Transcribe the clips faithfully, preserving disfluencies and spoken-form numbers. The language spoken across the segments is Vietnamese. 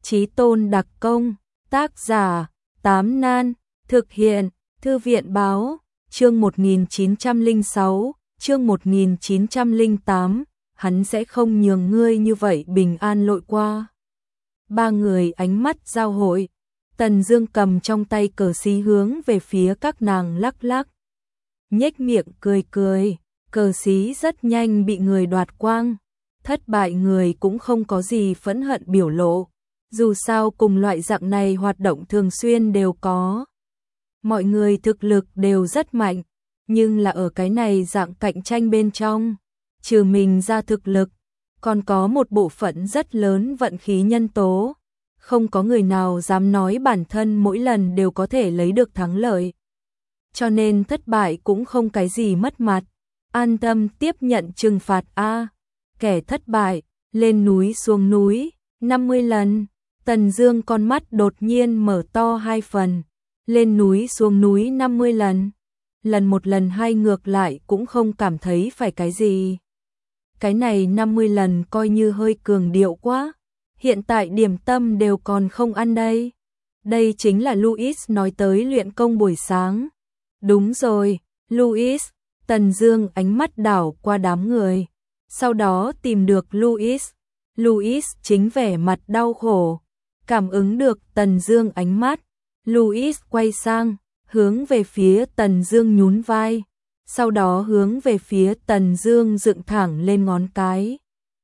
Chí tôn đặc công, tác giả, Tám Nan, thực hiện, Thư viện báo, chương một nghìn chín trăm lẻ sáu, chương một nghìn chín trăm lẻ tám, hắn sẽ không nhường ngươi như vậy bình an lội qua. Ba người ánh mắt giao hội, Tần Dương cầm trong tay cờ xí hướng về phía các nàng lắc lắc. Nhếch miệng cười cười, cờ xí rất nhanh bị người đoạt quang, thất bại người cũng không có gì phẫn hận biểu lộ, dù sao cùng loại dạng này hoạt động thường xuyên đều có. Mọi người thực lực đều rất mạnh, nhưng là ở cái này dạng cạnh tranh bên trong, trừ mình ra thực lực, còn có một bộ phận rất lớn vận khí nhân tố, không có người nào dám nói bản thân mỗi lần đều có thể lấy được thắng lợi. Cho nên thất bại cũng không cái gì mất mặt, an tâm tiếp nhận trừng phạt a. Kẻ thất bại, lên núi xuống núi, năm mươi lần. Tần Dương con mắt đột nhiên mở to hai phần, lên núi xuống núi năm mươi lần. Lần một lần hai ngược lại cũng không cảm thấy phải cái gì. Cái này năm mươi lần coi như hơi cường điệu quá. Hiện tại điểm tâm đều còn không ăn đây. Đây chính là Louis nói tới luyện công buổi sáng. Đúng rồi, Louis. Tần Dương ánh mắt đảo qua đám người, sau đó tìm được Louis. Louis chính vẻ mặt đau khổ, cảm ứng được Tần Dương ánh mắt, Louis quay sang, hướng về phía Tần Dương nhún vai, sau đó hướng về phía Tần Dương dựng thẳng lên ngón cái.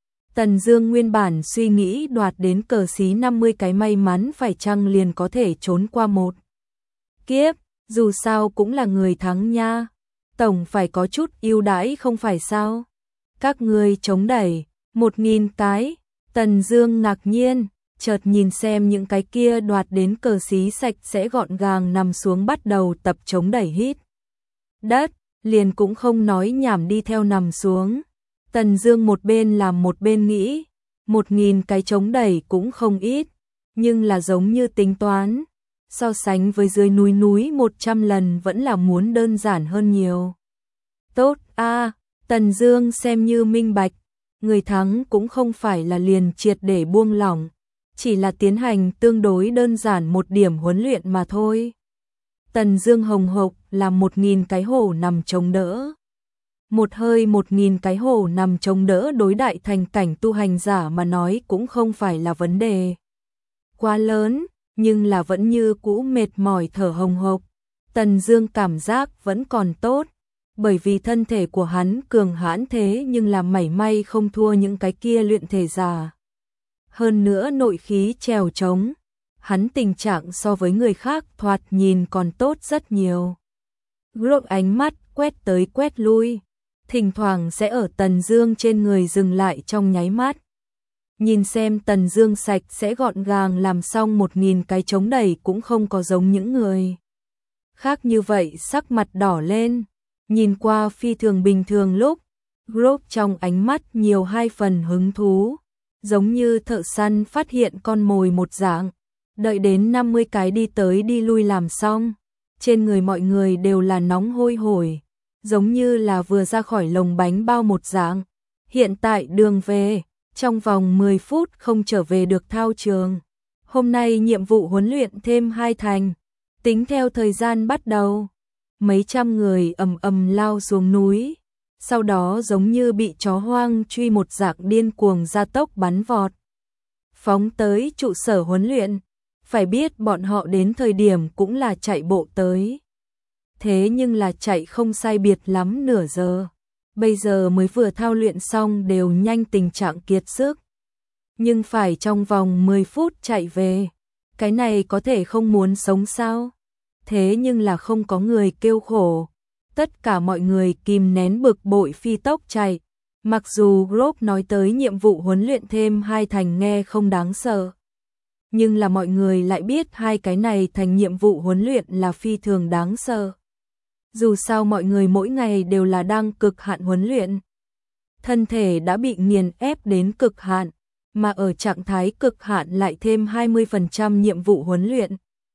Tần Dương nguyên bản suy nghĩ đoạt đến cờ xí năm mươi cái may mắn phải chăng liền có thể trốn qua một kiếp, dù sao cũng là người thắng nha, tổng phải có chút ưu đãi không phải sao? Các ngươi chống đẩy một nghìn cái. Tần Dương ngạc nhiên, chợt nhìn xem những cái kia đoạt đến cờ xí sạch sẽ gọn gàng nằm xuống bắt đầu tập chống đẩy hít đất, liền cũng không nói nhảm đi theo nằm xuống. Tần Dương một bên làm một bên nghĩ, một nghìn cái chống đẩy cũng không ít, nhưng là giống như tính toán, so sánh với dưới núi núi một trăm lần vẫn là muốn đơn giản hơn nhiều. Tốt a, à, Tần Dương xem như minh bạch, người thắng cũng không phải là liền triệt để buông lỏng, chỉ là tiến hành tương đối đơn giản một điểm huấn luyện mà thôi. Tần Dương hồng hộc làm một nghìn cái hổ nằm chống đỡ. Một hơi một nghìn cái hổ nằm chống đỡ đối đại thành cảnh tu hành giả mà nói cũng không phải là vấn đề quá lớn, nhưng là vẫn như cũ mệt mỏi thở hồng hộc. Tần Dương cảm giác vẫn còn tốt, bởi vì thân thể của hắn cường hãn thế nhưng là mảy may không thua những cái kia luyện thể giả. Hơn nữa nội khí trèo trống, hắn tình trạng so với người khác thoạt nhìn còn tốt rất nhiều. Group ánh mắt quét tới quét lui, thỉnh thoảng sẽ ở Tần Dương trên người dừng lại trong nháy mắt. Nhìn xem Tần Dương sạch sẽ gọn gàng làm xong một nghìn cái chống đẩy cũng không có giống những người khác như vậy sắc mặt đỏ lên, nhìn qua phi thường bình thường lúc, group trong ánh mắt nhiều hai phần hứng thú, giống như thợ săn phát hiện con mồi một dạng. Đợi đến năm mươi cái đi tới đi lui làm xong, trên người mọi người đều là nóng hôi hổi, giống như là vừa ra khỏi lồng bánh bao một dạng. Hiện tại đường về, trong vòng mười phút không trở về được thao trường. Hôm nay nhiệm vụ huấn luyện thêm hai thành, tính theo thời gian bắt đầu. Mấy trăm người ầm ầm lao xuống núi, sau đó giống như bị chó hoang truy một dạng điên cuồng gia tốc bắn vọt, phóng tới trụ sở huấn luyện. Phải biết bọn họ đến thời điểm cũng là chạy bộ tới, thế nhưng là chạy không sai biệt lắm nửa giờ, bây giờ mới vừa thao luyện xong đều nhanh tình trạng kiệt sức, nhưng phải trong vòng mười phút chạy về, cái này có thể không muốn sống sao? Thế nhưng là không có người kêu khổ, tất cả mọi người kìm nén bực bội phi tốc chạy. Mặc dù group nói tới nhiệm vụ huấn luyện thêm hai thành nghe không đáng sợ, nhưng là mọi người lại biết hai cái này thành nhiệm vụ huấn luyện là phi thường đáng sợ. Dù sao mọi người mỗi ngày đều là đang cực hạn huấn luyện, thân thể đã bị nghiền ép đến cực hạn, mà ở trạng thái cực hạn lại thêm hai mươi phần trăm nhiệm vụ huấn luyện.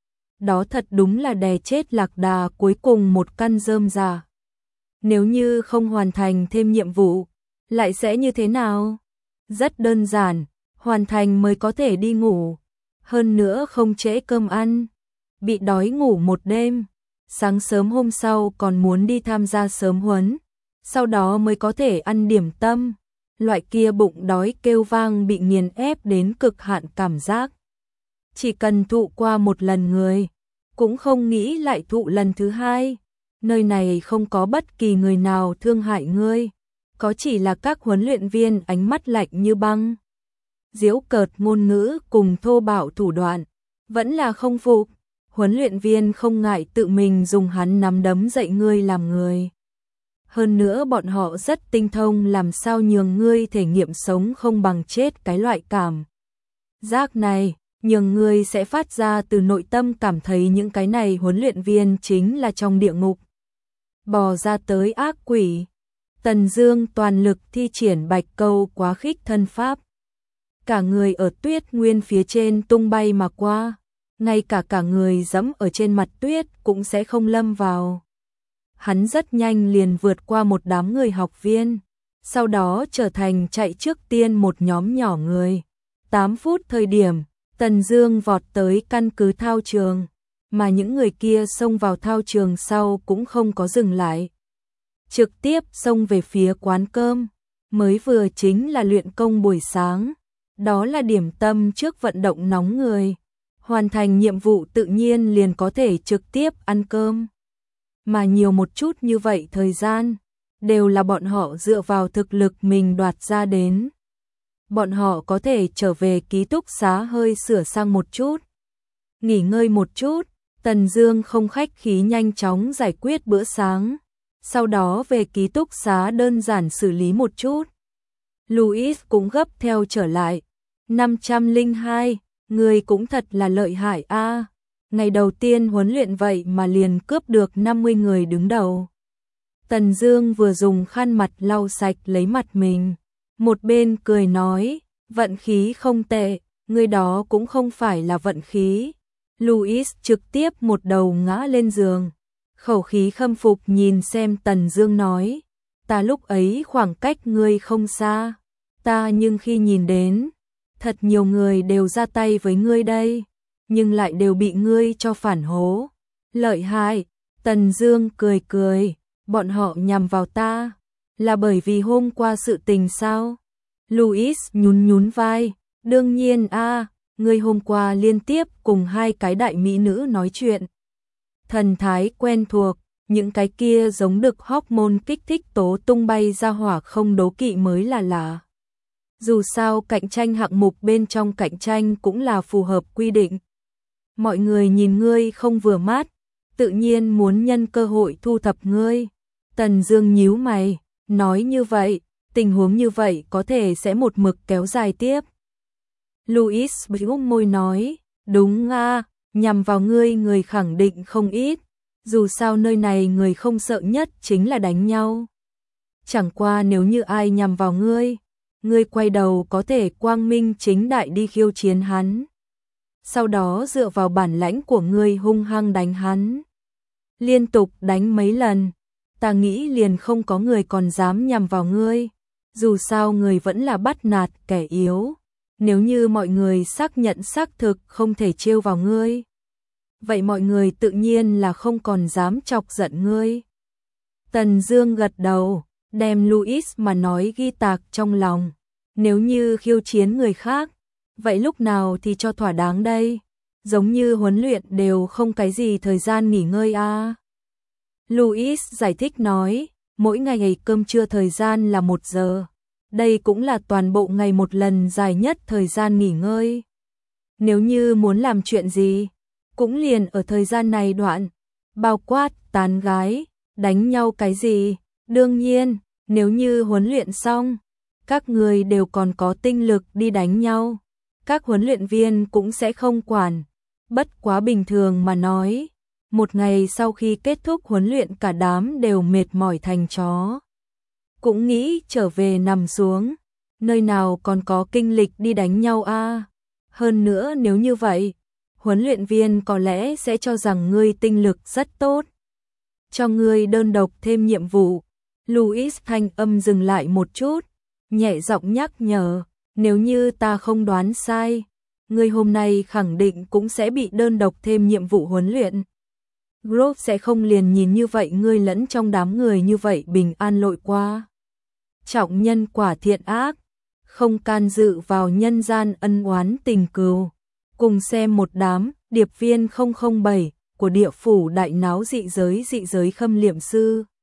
Đó thật đúng là đè chết lạc đà cuối cùng một căn rơm rà. Nếu như không hoàn thành thêm nhiệm vụ, lại sẽ như thế nào? Rất đơn giản, hoàn thành mới có thể đi ngủ. hơn nữa không trễ cơm ăn, bị đói ngủ một đêm, sáng sớm hôm sau còn muốn đi tham gia sớm huấn, sau đó mới có thể ăn điểm tâm, loại kia bụng đói kêu vang bị nghiền ép đến cực hạn cảm giác. Chỉ cần thụ qua một lần người, cũng không nghĩ lại thụ lần thứ hai, nơi này không có bất kỳ người nào thương hại ngươi, có chỉ là các huấn luyện viên ánh mắt lạnh như băng. Giễu cợt ngôn ngữ cùng thô bạo thủ đoạn, vẫn là không phục, huấn luyện viên không ngại tự mình dùng hắn nắm đấm dạy ngươi làm người. Hơn nữa bọn họ rất tinh thông làm sao nhường ngươi thể nghiệm sống không bằng chết cái loại cảm giác này, nhường ngươi sẽ phát ra từ nội tâm cảm thấy những cái này huấn luyện viên chính là trong địa ngục bò ra tới ác quỷ. Tần Dương toàn lực thi triển Bạch Câu Quá Khích thân pháp, cả người ở tuyết nguyên phía trên tung bay mà qua, ngay cả cả người dẫm ở trên mặt tuyết cũng sẽ không lâm vào. Hắn rất nhanh liền vượt qua một đám người học viên, sau đó trở thành chạy trước tiên một nhóm nhỏ người. tám phút thời điểm, Tần Dương vọt tới căn cứ thao trường, mà những người kia xông vào thao trường sau cũng không có dừng lại, trực tiếp xông về phía quán cơm, mới vừa chính là luyện công buổi sáng, đó là điểm tâm trước vận động nóng người, hoàn thành nhiệm vụ tự nhiên liền có thể trực tiếp ăn cơm. Mà nhiều một chút như vậy thời gian, đều là bọn họ dựa vào thực lực mình đoạt ra đến. Bọn họ có thể trở về ký túc xá hơi sửa sang một chút, nghỉ ngơi một chút, Tần Dương không khách khí nhanh chóng giải quyết bữa sáng, sau đó về ký túc xá đơn giản xử lý một chút. Louis cũng gấp theo trở lại. năm trăm lẻ hai, người cũng thật là lợi hại a. Ngày đầu tiên huấn luyện vậy mà liền cướp được năm mươi người đứng đầu. Tần Dương vừa dùng khăn mặt lau sạch lấy mặt mình, một bên cười nói, vận khí không tệ, người đó cũng không phải là vận khí. Louis trực tiếp một đầu ngã lên giường, khẩu khí khâm phục nhìn xem Tần Dương nói, ta lúc ấy khoảng cách ngươi không xa, ta nhưng khi nhìn đến, thật nhiều người đều ra tay với ngươi đây, nhưng lại đều bị ngươi cho phản hố. Lợi hại. Tần Dương cười cười, bọn họ nhằm vào ta, là bởi vì hôm qua sự tình sao? Louis nhún nhún vai, đương nhiên a, ngươi hôm qua liên tiếp cùng hai cái đại mỹ nữ nói chuyện. Thần thái quen thuộc, những cái kia giống được hormone kích thích tố tung bay ra hỏa không đố kỵ mới là lạ. Dù sao cạnh tranh hạng mục bên trong cạnh tranh cũng là phù hợp quy định. Mọi người nhìn ngươi không vừa mắt, tự nhiên muốn nhân cơ hội thu thập ngươi. Tần Dương nhíu mày, nói như vậy, tình huống như vậy có thể sẽ một mực kéo dài tiếp. Louis bĩu môi nói, đúng a, nhằm vào ngươi người khẳng định không ít, dù sao nơi này người không sợ nhất chính là đánh nhau. Chẳng qua nếu như ai nhằm vào ngươi, ngươi quay đầu có thể quang minh chính đại đi khiêu chiến hắn. Sau đó dựa vào bản lãnh của ngươi hung hăng đánh hắn. Liên tục đánh mấy lần, ta nghĩ liền không có người còn dám nhằm vào ngươi. Dù sao người vẫn là bắt nạt kẻ yếu. Nếu như mọi người xác nhận xác thực không thể trêu vào ngươi, vậy mọi người tự nhiên là không còn dám chọc giận ngươi. Tần Dương gật đầu, đem Louis mà nói ghi tạc trong lòng. Nếu như khiêu chiến người khác, vậy lúc nào thì cho thỏa đáng đây? Giống như huấn luyện đều không cái gì thời gian nghỉ ngơi a. À. Louis giải thích nói, mỗi ngày ngày cơm trưa thời gian là một giờ. Đây cũng là toàn bộ ngày một lần dài nhất thời gian nghỉ ngơi. Nếu như muốn làm chuyện gì, cũng liền ở thời gian này đoạn, bao quát, tán gái, đánh nhau cái gì. Đương nhiên, nếu như huấn luyện xong, các người đều còn có tinh lực đi đánh nhau, các huấn luyện viên cũng sẽ không quản. Bất quá bình thường mà nói, một ngày sau khi kết thúc huấn luyện cả đám đều mệt mỏi thành chó. Cũng nghĩ trở về nằm xuống, nơi nào còn có kinh lịch đi đánh nhau a. À. Hơn nữa nếu như vậy, huấn luyện viên có lẽ sẽ cho rằng ngươi tinh lực rất tốt, cho ngươi đơn độc thêm nhiệm vụ. Louis thanh âm dừng lại một chút, nhẹ giọng nhắc nhở, nếu như ta không đoán sai, ngươi hôm nay khẳng định cũng sẽ bị đơn độc thêm nhiệm vụ huấn luyện. Grove sẽ không liền nhìn như vậy ngươi lẫn trong đám người như vậy bình an lội qua. Trọng nhân quả thiện ác, không can dự vào nhân gian ân oán tình cừu. Cùng xem một đám điệp viên không không bảy của địa phủ đại náo dị giới dị giới khâm liệm sư.